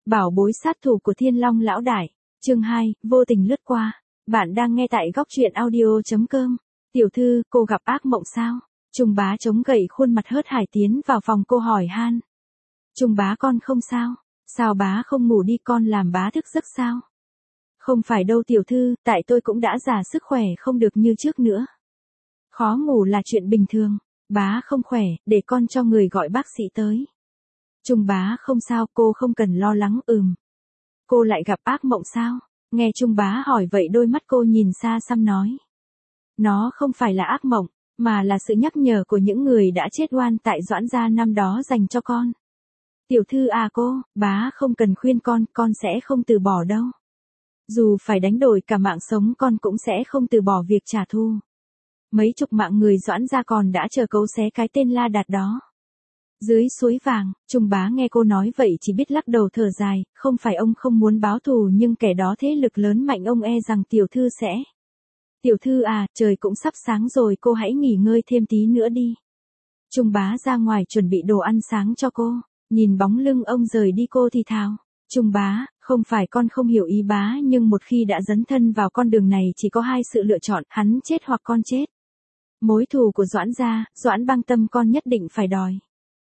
Bảo bối sát thủ của Thiên Long lão đại. Chương 2, vô tình lướt qua. Bạn đang nghe tại góc truyện audio.com. Tiểu thư, cô gặp ác mộng sao? Trung bá chống gậy khuôn mặt hớt hải tiến vào phòng cô hỏi han. Trung bá con không sao? Sao bá không ngủ đi, con làm bá thức giấc sao? Không phải đâu tiểu thư, tại tôi cũng đã già sức khỏe không được như trước nữa. Khó ngủ là chuyện bình thường. Bá không khỏe, để con cho người gọi bác sĩ tới. Trung bá không sao, cô không cần lo lắng. Cô lại gặp ác mộng sao? Nghe Trung bá hỏi vậy đôi mắt cô nhìn xa xăm nói. Nó không phải là ác mộng, mà là sự nhắc nhở của những người đã chết oan tại Doãn gia năm đó dành cho con. Tiểu thư à cô, bá không cần khuyên con sẽ không từ bỏ đâu. Dù phải đánh đổi cả mạng sống con cũng sẽ không từ bỏ việc trả thù. Mấy chục mạng người Doãn gia còn đã chờ cấu xé cái tên La Đạt đó. Dưới suối vàng, Trung bá nghe cô nói vậy chỉ biết lắc đầu thở dài, không phải ông không muốn báo thù nhưng kẻ đó thế lực lớn mạnh ông e rằng tiểu thư sẽ. Tiểu thư à, trời cũng sắp sáng rồi, cô hãy nghỉ ngơi thêm tí nữa đi. Trung bá ra ngoài chuẩn bị đồ ăn sáng cho cô, nhìn bóng lưng ông rời đi cô thì thào. Trung bá, không phải con không hiểu ý bá nhưng một khi đã dấn thân vào con đường này chỉ có hai sự lựa chọn, hắn chết hoặc con chết. Mối thù của Doãn gia, Doãn Băng Tâm con nhất định phải đòi.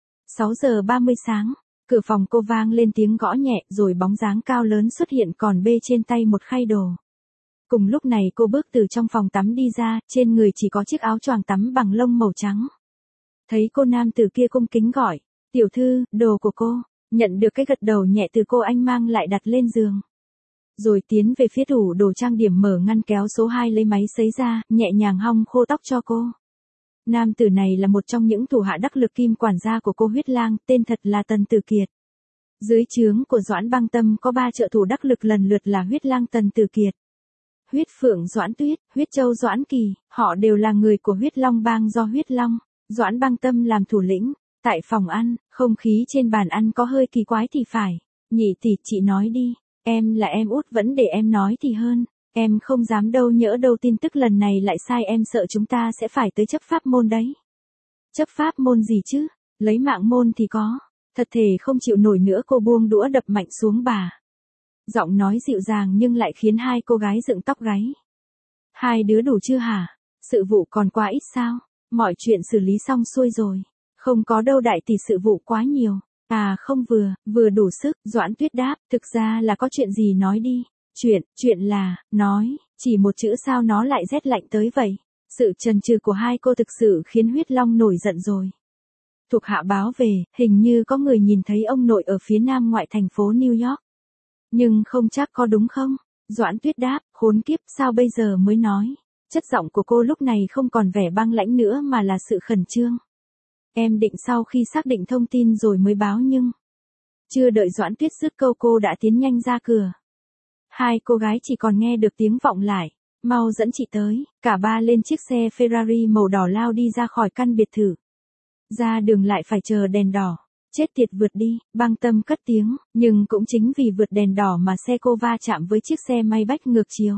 6 giờ 30 sáng, cửa phòng cô vang lên tiếng gõ nhẹ rồi bóng dáng cao lớn xuất hiện còn bê trên tay một khay đồ. Cùng lúc này cô bước từ trong phòng tắm đi ra, trên người chỉ có chiếc áo choàng tắm bằng lông màu trắng. Thấy cô nam tử kia cung kính gọi, tiểu thư, đồ của cô, nhận được cái gật đầu nhẹ từ cô anh mang lại đặt lên giường. Rồi tiến về phía tủ đồ trang điểm mở ngăn kéo số 2 lấy máy sấy ra, nhẹ nhàng hong khô tóc cho cô. Nam tử này là một trong những thủ hạ đắc lực kim quản gia của cô Huyết Lang, tên thật là Tần Tử Kiệt. Dưới trướng của Doãn Băng Tâm có 3 trợ thủ đắc lực lần lượt là Huyết Lang Tần Tử Kiệt, Huyết Phượng Doãn Tuyết, Huyết Châu Doãn Kỳ, họ đều là người của Huyết Long bang do Huyết Long, Doãn Băng Tâm làm thủ lĩnh. Tại phòng ăn, không khí trên bàn ăn có hơi kỳ quái thì phải. Nhị tỷ, chị nói đi, em là em út vẫn để em nói thì hơn. Em không dám đâu, nhỡ đâu tin tức lần này lại sai, em sợ chúng ta sẽ phải tới chấp pháp môn đấy. Chấp pháp môn gì chứ, lấy mạng môn thì có. Thật thể không chịu nổi nữa, cô buông đũa đập mạnh xuống bà. Giọng nói dịu dàng nhưng lại khiến hai cô gái dựng tóc gáy. Hai đứa đủ chưa hả? Sự vụ còn quá ít sao? Mọi chuyện xử lý xong xuôi rồi. Không có đâu đại tỷ, sự vụ quá nhiều. À không, vừa đủ sức. Doãn Tuyết đáp, thực ra là có chuyện gì nói đi. Chuyện là, nói, chỉ một chữ sao nó lại rét lạnh tới vậy. Sự chần chừ của hai cô thực sự khiến Huyết Long nổi giận rồi. Thuộc hạ báo về, hình như có người nhìn thấy ông nội ở phía nam ngoại thành phố New York. Nhưng không chắc có đúng không? Doãn Tuyết đáp, khốn kiếp, sao bây giờ mới nói? Chất giọng của cô lúc này không còn vẻ băng lãnh nữa mà là sự khẩn trương. Em định sau khi xác định thông tin rồi mới báo nhưng... Chưa đợi Doãn Tuyết dứt câu cô đã tiến nhanh ra cửa. Hai cô gái chỉ còn nghe được tiếng vọng lại. Mau dẫn chị tới. Cả ba lên chiếc xe Ferrari màu đỏ lao đi ra khỏi căn biệt thự. Ra đường lại phải chờ đèn đỏ. Chết tiệt, vượt đi, Băng Tâm cất tiếng. Nhưng cũng chính vì vượt đèn đỏ mà xe cô va chạm với chiếc xe Maybach ngược chiều.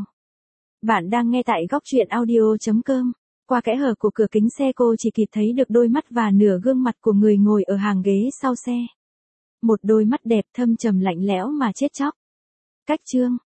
Bạn đang nghe tại góc truyện audio.com. Qua kẽ hở của cửa kính xe cô chỉ kịp thấy được đôi mắt và nửa gương mặt của người ngồi ở hàng ghế sau xe. Một đôi mắt đẹp thâm trầm lạnh lẽo mà chết chóc. Cách chương